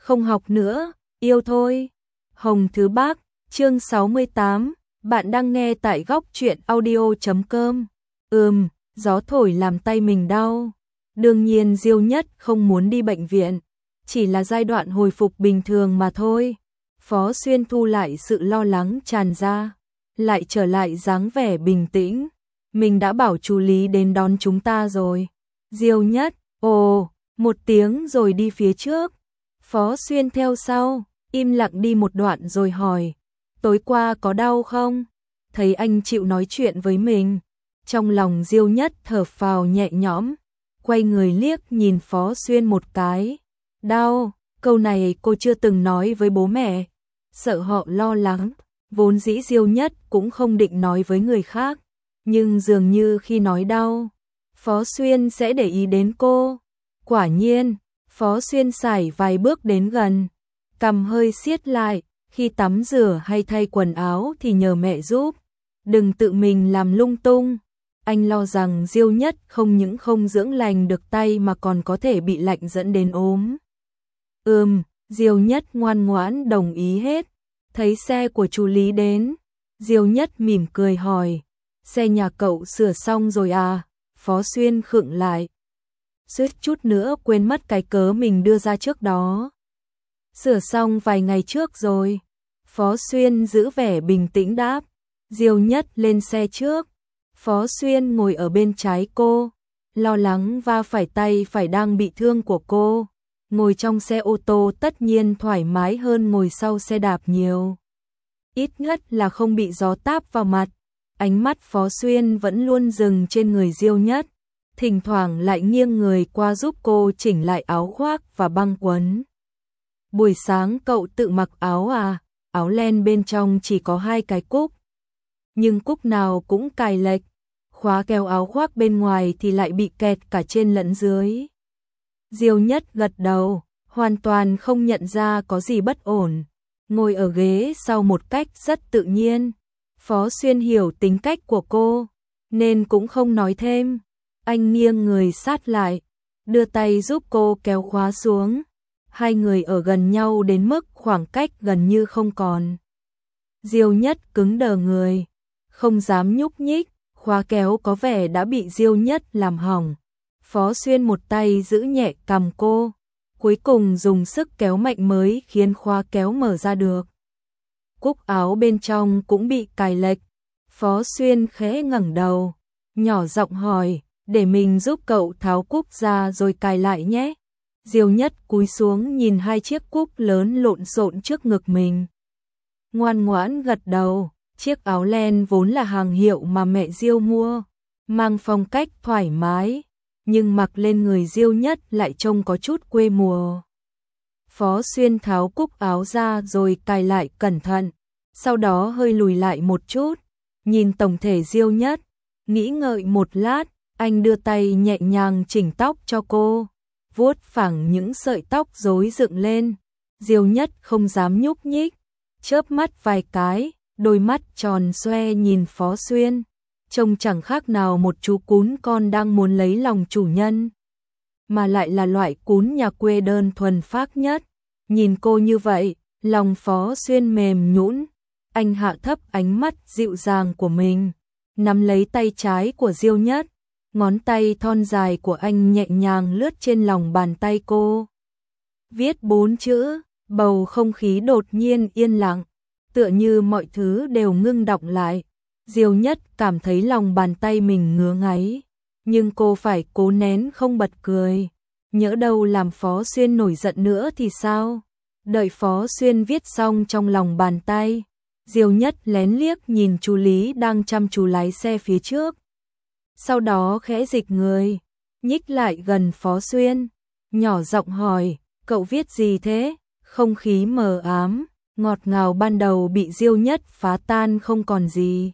không học nữa, yêu thôi. Hồng Thứ Bác, chương 68, bạn đang nghe tại góc truyện audio.com. Gió thổi làm tay mình đau. Đương nhiên Diêu Nhất không muốn đi bệnh viện, chỉ là giai đoạn hồi phục bình thường mà thôi. Phó Xuyên thu lại sự lo lắng tràn ra, lại trở lại dáng vẻ bình tĩnh. Mình đã bảo chú Lý đến đón chúng ta rồi. Diêu Nhất, một tiếng rồi đi phía trước. Phó Xuyên theo sau, im lặng đi một đoạn rồi hỏi, tối qua có đau không? Thấy anh chịu nói chuyện với mình, trong lòng Diêu Nhất thở phào nhẹ nhõm, quay người liếc nhìn Phó Xuyên một cái. Đau, câu này cô chưa từng nói với bố mẹ, sợ họ lo lắng, vốn dĩ Diêu Nhất cũng không định nói với người khác, nhưng dường như khi nói đau, Phó Xuyên sẽ để ý đến cô. Quả nhiên, Phó Xuyên sải vài bước đến gần, cằm hơi siết lại, khi tắm rửa hay thay quần áo thì nhờ mẹ giúp, đừng tự mình làm lung tung. Anh lo rằng Diêu Nhất không những không dưỡng lành được tay mà còn có thể bị lạnh dẫn đến ốm. Diêu Nhất ngoan ngoãn đồng ý hết. Thấy xe của chú Lý đến, Diêu Nhất mỉm cười hỏi, xe nhà cậu sửa xong rồi à? Phó Xuyên khựng lại, suýt chút nữa quên mất cái cớ mình đưa ra trước đó. Sửa xong vài ngày trước rồi. Phó Xuyên giữ vẻ bình tĩnh đáp. Diêu Nhất lên xe trước, Phó Xuyên ngồi ở bên trái cô, lo lắng va phải tay phải đang bị thương của cô. Ngồi trong xe ô tô tất nhiên thoải mái hơn ngồi sau xe đạp nhiều. Ít nhất là không bị gió táp vào mặt. Ánh mắt Phó Xuyên vẫn luôn dừng trên người Diêu Nhất, thỉnh thoảng lại nghiêng người qua giúp cô chỉnh lại áo khoác và băng quấn. Buổi sáng cậu tự mặc áo à? Áo len bên trong chỉ có 2 cái cúc, nhưng cúc nào cũng cài lệch, khóa kéo áo khoác bên ngoài thì lại bị kẹt cả trên lẫn dưới. Diêu Nhất gật đầu, hoàn toàn không nhận ra có gì bất ổn, ngồi ở ghế sau một cách rất tự nhiên. Phó Xuyên hiểu tính cách của cô, nên cũng không nói thêm. Anh nghiêng người sát lại, đưa tay giúp cô kéo khóa xuống. Hai người ở gần nhau đến mức khoảng cách gần như không còn. Diêu Nhất cứng đờ người, không dám nhúc nhích, khóa kéo có vẻ đã bị Diêu Nhất làm hỏng. Phó Xuyên một tay giữ nhẹ cằm cô, cuối cùng dùng sức kéo mạnh mới khiến khóa kéo mở ra được. Cúc áo bên trong cũng bị cài lệch. Phó Xuyên khẽ ngẩng đầu, nhỏ giọng hỏi, để mình giúp cậu tháo cúc ra rồi cài lại nhé. Diêu Nhất cúi xuống nhìn 2 chiếc cúc lớn lộn xộn trước ngực mình, ngoan ngoãn gật đầu. Chiếc áo len vốn là hàng hiệu mà mẹ Diêu mua, mang phong cách thoải mái, nhưng mặc lên người Diêu Nhất lại trông có chút quê mùa. Phó Xuyên tháo cúc áo ra rồi cài lại cẩn thận, sau đó hơi lùi lại một chút, nhìn tổng thể Diêu Nhất, nghĩ ngợi một lát, anh đưa tay nhẹ nhàng chỉnh tóc cho cô, vuốt phẳng những sợi tóc rối dựng lên. Diêu Nhất không dám nhúc nhích, chớp mắt vài cái, đôi mắt tròn xoe nhìn Phó Xuyên, trông chẳng khác nào một chú cún con đang muốn lấy lòng chủ nhân, mà lại là loại cún nhà quê đơn thuần phác nhất. Nhìn cô như vậy, lòng Phó Xuyên mềm nhũn, anh hạ thấp ánh mắt dịu dàng của mình, nắm lấy tay trái của Diêu Nhất, ngón tay thon dài của anh nhẹ nhàng lướt trên lòng bàn tay cô. Viết 4 chữ, bầu không khí đột nhiên yên lặng, tựa như mọi thứ đều ngưng đọng lại. Diêu Nhất cảm thấy lòng bàn tay mình ngứa ngáy, nhưng cô phải cố nén không bật cười. Nhỡ đâu làm Phó Xuyên nổi giận nữa thì sao? Đợi Phó Xuyên viết xong trong lòng bàn tay, Diêu Nhất lén liếc nhìn chú Lý đang chăm chú lái xe phía trước. Sau đó khẽ dịch người, nhích lại gần Phó Xuyên, nhỏ giọng hỏi, cậu viết gì thế? Không khí mờ ám, ngọt ngào ban đầu bị Diêu Nhất phá tan không còn gì.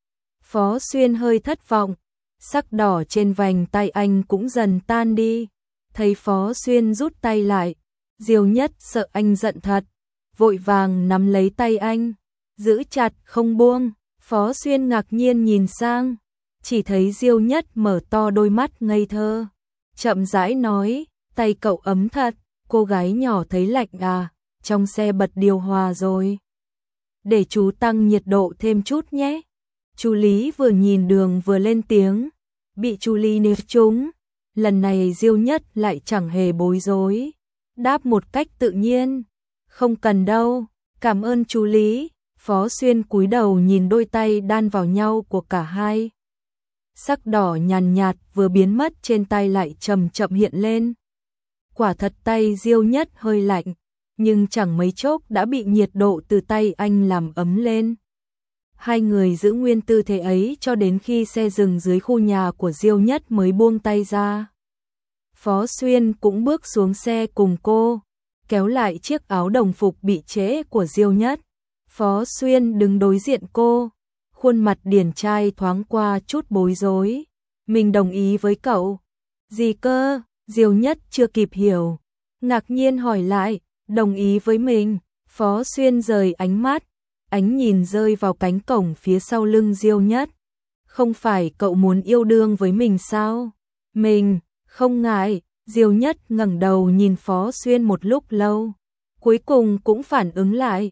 Phó Xuyên hơi thất vọng, sắc đỏ trên vành tay anh cũng dần tan đi. Thấy Phó Xuyên rút tay lại, Diêu Nhất sợ anh giận thật, vội vàng nắm lấy tay anh, giữ chặt không buông. Phó Xuyên ngạc nhiên nhìn sang, chỉ thấy Diêu Nhất mở to đôi mắt ngây thơ, chậm rãi nói, tay cậu ấm thật. cô gái nhỏ thấy lạnh à, trong xe bật điều hòa rồi. Để chú tăng nhiệt độ thêm chút nhé. Chú Lý vừa nhìn đường vừa lên tiếng, bị chú Lý nịp trúng. Lần này Diêu Nhất lại chẳng hề bối rối, đáp một cách tự nhiên, không cần đâu, cảm ơn chú Lý. Phó Xuyên cúi đầu nhìn đôi tay đan vào nhau của cả hai. Sắc đỏ nhàn nhạt vừa biến mất trên tay lại chậm chậm hiện lên. Quả thật tay Diêu Nhất hơi lạnh, nhưng chẳng mấy chốc đã bị nhiệt độ từ tay anh làm ấm lên. Hai người giữ nguyên tư thế ấy cho đến khi xe dừng dưới khu nhà của Diêu Nhất mới buông tay ra. Phó Xuyên cũng bước xuống xe cùng cô, kéo lại chiếc áo đồng phục bị trễ của Diêu Nhất. Phó Xuyên đứng đối diện cô, khuôn mặt điển trai thoáng qua chút bối rối. Mình đồng ý với cậu. Gì cơ? Diêu Nhất chưa kịp hiểu, ngạc nhiên hỏi lại, đồng ý với mình. Phó Xuyên rời ánh mắt, ánh nhìn rơi vào cánh cổng phía sau lưng Diêu Nhất. Không phải cậu muốn yêu đương với mình sao? Mình không ngại. Diêu Nhất ngẩng đầu nhìn Phó Xuyên một lúc lâu, cuối cùng cũng phản ứng lại.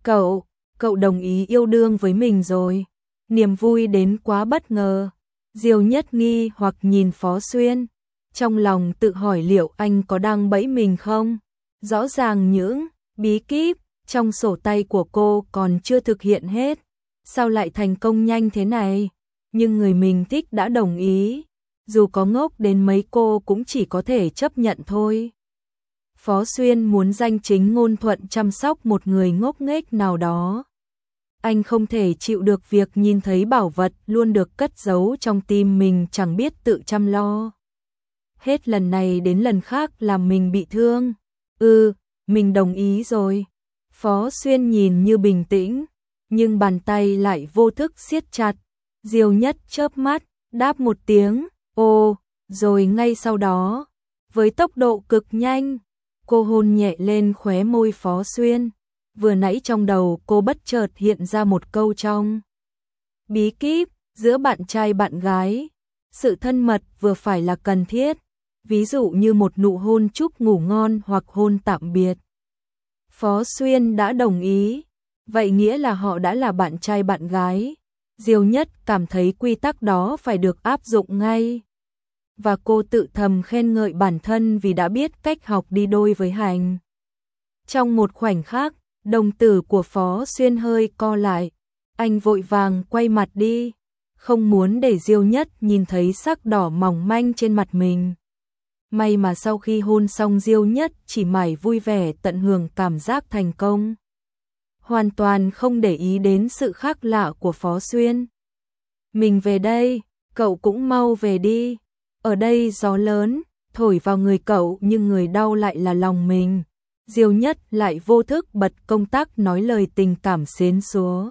Cậu đồng ý yêu đương với mình rồi. Niềm vui đến quá bất ngờ. Diêu Nhất nghi hoặc nhìn Phó Xuyên, trong lòng tự hỏi liệu anh có đang bẫy mình không? Rõ ràng những bí kíp trong sổ tay của cô còn chưa thực hiện hết, sao lại thành công nhanh thế này? Nhưng người mình thích đã đồng ý, dù có ngốc đến mấy cô cũng chỉ có thể chấp nhận thôi. Phó Xuyên muốn danh chính ngôn thuận chăm sóc một người ngốc nghếch nào đó. Anh không thể chịu được việc nhìn thấy bảo vật luôn được cất giấu trong tim mình chẳng biết tự chăm lo. Hết lần này đến lần khác làm mình bị thương. Mình đồng ý rồi. Phó Xuyên nhìn như bình tĩnh, nhưng bàn tay lại vô thức siết chặt. Diêu Nhất chớp mắt, đáp một tiếng, rồi ngay sau đó, với tốc độ cực nhanh, cô hôn nhẹ lên khóe môi Phó Xuyên. Vừa nãy trong đầu cô bất chợt hiện ra một câu trong bí kíp, giữa bạn trai bạn gái, sự thân mật vừa phải là cần thiết, ví dụ như một nụ hôn chúc ngủ ngon hoặc hôn tạm biệt. Phó Xuyên đã đồng ý, vậy nghĩa là họ đã là bạn trai bạn gái. Diêu Nhất cảm thấy quy tắc đó phải được áp dụng ngay. Và cô tự thầm khen ngợi bản thân vì đã biết cách học đi đôi với hành. Trong một khoảnh khắc, đồng tử của Phó Xuyên hơi co lại, anh vội vàng quay mặt đi, không muốn để Diêu Nhất nhìn thấy sắc đỏ mỏng manh trên mặt mình. May mà sau khi hôn xong Diêu Nhất chỉ mải vui vẻ tận hưởng cảm giác thành công, hoàn toàn không để ý đến sự khác lạ của Phó Xuyên. Mình về đây, cậu cũng mau về đi. Ở đây gió lớn, thổi vào người cậu nhưng người đau lại là lòng mình. Diêu Nhất lại vô thức bật công tắc nói lời tình cảm xến xúa,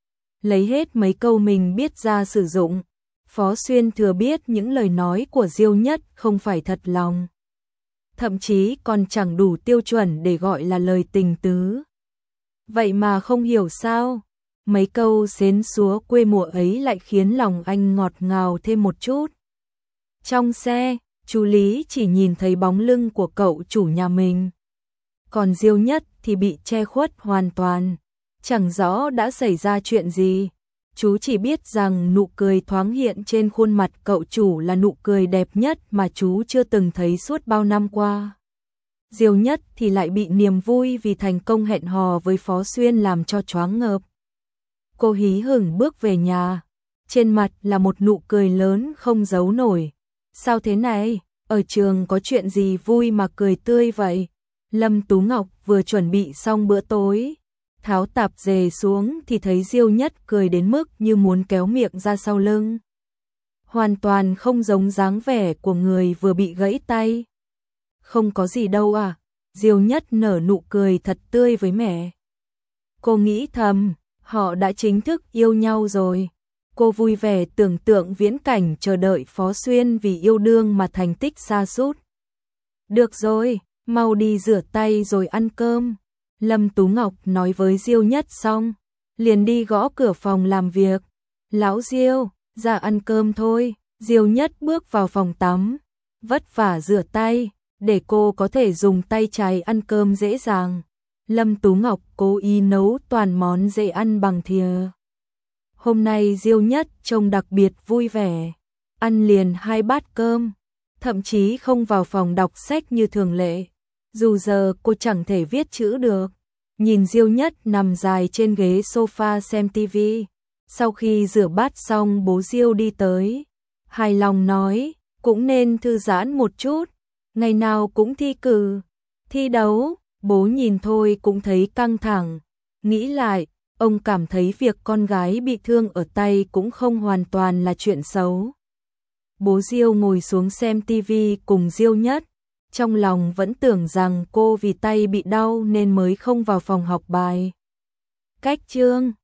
lấy hết mấy câu mình biết ra sử dụng. Phó Xuyên thừa biết những lời nói của Diêu Nhất không phải thật lòng, thậm chí còn chẳng đủ tiêu chuẩn để gọi là lời tình tứ. Vậy mà không hiểu sao, mấy câu xến xúa quê mùa ấy lại khiến lòng anh ngọt ngào thêm một chút. Trong xe, chú Lý chỉ nhìn thấy bóng lưng của cậu chủ nhà mình, còn Diêu Nhất thì bị che khuất hoàn toàn, chẳng rõ đã xảy ra chuyện gì. Chú chỉ biết rằng nụ cười thoáng hiện trên khuôn mặt cậu chủ là nụ cười đẹp nhất mà chú chưa từng thấy suốt bao năm qua. Diêu Nhất thì lại bị niềm vui vì thành công hẹn hò với Phó Xuyên làm cho choáng ngợp. Cô hí hửng bước về nhà, trên mặt là một nụ cười lớn không giấu nổi. Sao thế này, ở trường có chuyện gì vui mà cười tươi vậy? Lâm Tú Ngọc vừa chuẩn bị xong bữa tối, tháo tạp dề xuống thì thấy Diêu Nhất cười đến mức như muốn kéo miệng ra sau lưng. Hoàn toàn không giống dáng vẻ của người vừa bị gãy tay. Không có gì đâu à, Diêu Nhất nở nụ cười thật tươi với mẹ. Cô nghĩ thầm, họ đã chính thức yêu nhau rồi. Cô vui vẻ tưởng tượng viễn cảnh chờ đợi Phó Xuyên vì yêu đương mà thành tích sa sút. Được rồi, mau đi rửa tay rồi ăn cơm. Lâm Tú Ngọc nói với Diêu Nhất xong, liền đi gõ cửa phòng làm việc. Lão Diêu, ra ăn cơm thôi. Diêu Nhất bước vào phòng tắm, vất vả rửa tay, để cô có thể dùng tay trái ăn cơm dễ dàng. Lâm Tú Ngọc cố ý nấu toàn món dễ ăn bằng thìa. Hôm nay Diêu Nhất trông đặc biệt vui vẻ, ăn liền 2 bát cơm, thậm chí không vào phòng đọc sách như thường lệ. Dù giờ cô chẳng thể viết chữ được. Nhìn Diêu Nhất nằm dài trên ghế sofa xem tivi. Sau khi rửa bát xong bố Diêu đi tới, hài lòng nói, cũng nên thư giãn một chút, ngày nào cũng thi cử, thi đấu, bố nhìn thôi cũng thấy căng thẳng. Nghĩ lại, ông cảm thấy việc con gái bị thương ở tay cũng không hoàn toàn là chuyện xấu. Bố Diêu ngồi xuống xem tivi cùng Diêu Nhất, trong lòng vẫn tưởng rằng cô vì tay bị đau nên mới không vào phòng học bài. Cách chương